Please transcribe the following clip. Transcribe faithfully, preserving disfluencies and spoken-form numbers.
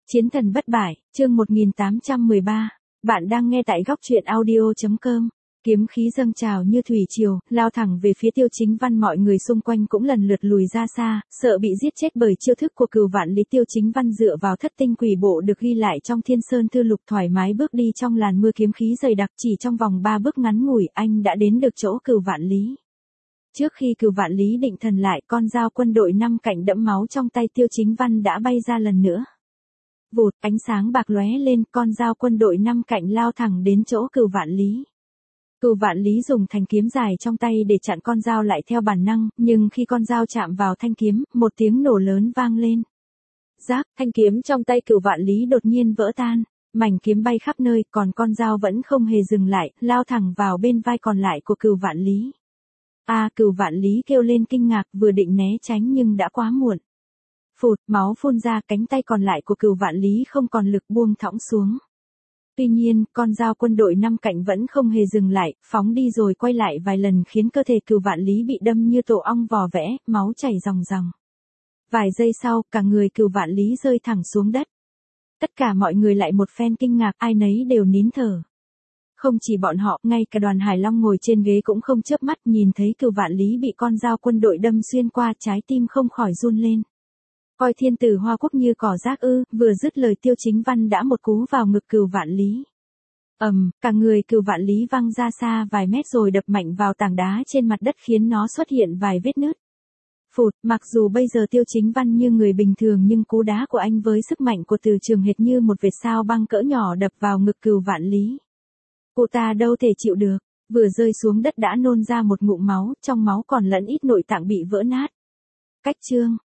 Chiến thần bất bại, chương một nghìn tám trăm mười ba. Bạn đang nghe tại góc truyện audio chấm com. Kiếm khí dâng trào như thủy triều, lao thẳng về phía Tiêu Chính Văn, mọi người xung quanh cũng lần lượt lùi ra xa, sợ bị giết chết bởi chiêu thức của Cửu Vạn Lý. Tiêu Chính Văn dựa vào thất tinh quỷ bộ được ghi lại trong Thiên Sơn Thư Lục, thoải mái bước đi trong làn mưa kiếm khí dày đặc, chỉ trong vòng ba bước ngắn ngủi, anh đã đến được chỗ Cửu Vạn Lý. Trước khi Cửu Vạn Lý định thần lại, con dao quân đội năm cạnh đẫm máu trong tay Tiêu Chính Văn đã bay ra lần nữa. Vụt, ánh sáng bạc lóe lên, con dao quân đội năm cạnh lao thẳng đến chỗ Cửu Vạn Lý. Cửu Vạn Lý dùng thanh kiếm dài trong tay để chặn con dao lại theo bản năng, nhưng khi con dao chạm vào thanh kiếm, một tiếng nổ lớn vang lên. Rác, thanh kiếm trong tay Cửu Vạn Lý đột nhiên vỡ tan, mảnh kiếm bay khắp nơi, còn con dao vẫn không hề dừng lại, lao thẳng vào bên vai còn lại của Cửu Vạn Lý. A, à, Cửu Vạn Lý kêu lên kinh ngạc, vừa định né tránh nhưng đã quá muộn. Phụt, máu phun ra, cánh tay còn lại của Cửu Vạn Lý không còn lực, buông thõng xuống. Tuy nhiên, con dao quân đội năm cạnh vẫn không hề dừng lại, phóng đi rồi quay lại vài lần, khiến cơ thể Cửu Vạn Lý bị đâm như tổ ong vò vẽ, máu chảy ròng ròng. Vài giây sau, cả người Cửu Vạn Lý rơi thẳng xuống đất. Tất cả mọi người lại một phen kinh ngạc, ai nấy đều nín thở. Không chỉ bọn họ, ngay cả Đoàn Hải Long ngồi trên ghế cũng không chớp mắt, nhìn thấy Cửu Vạn Lý bị con dao quân đội đâm xuyên qua, trái tim không khỏi run lên. Coi thiên tử Hoa Quốc như cỏ rác ư? Vừa dứt lời, Tiêu Chính Văn đã một cú vào ngực Cửu Vạn Lý. Ầm, um, cả người Cửu Vạn Lý văng ra xa vài mét rồi đập mạnh vào tảng đá trên mặt đất, khiến nó xuất hiện vài vết nứt. Phụt, mặc dù bây giờ Tiêu Chính Văn như người bình thường, nhưng cú đá của anh với sức mạnh của Từ Trường hệt như một vệt sao băng cỡ nhỏ đập vào ngực Cửu Vạn Lý. Cô ta đâu thể chịu được, vừa rơi xuống đất đã nôn ra một ngụm máu, trong máu còn lẫn ít nội tạng bị vỡ nát. Cách chương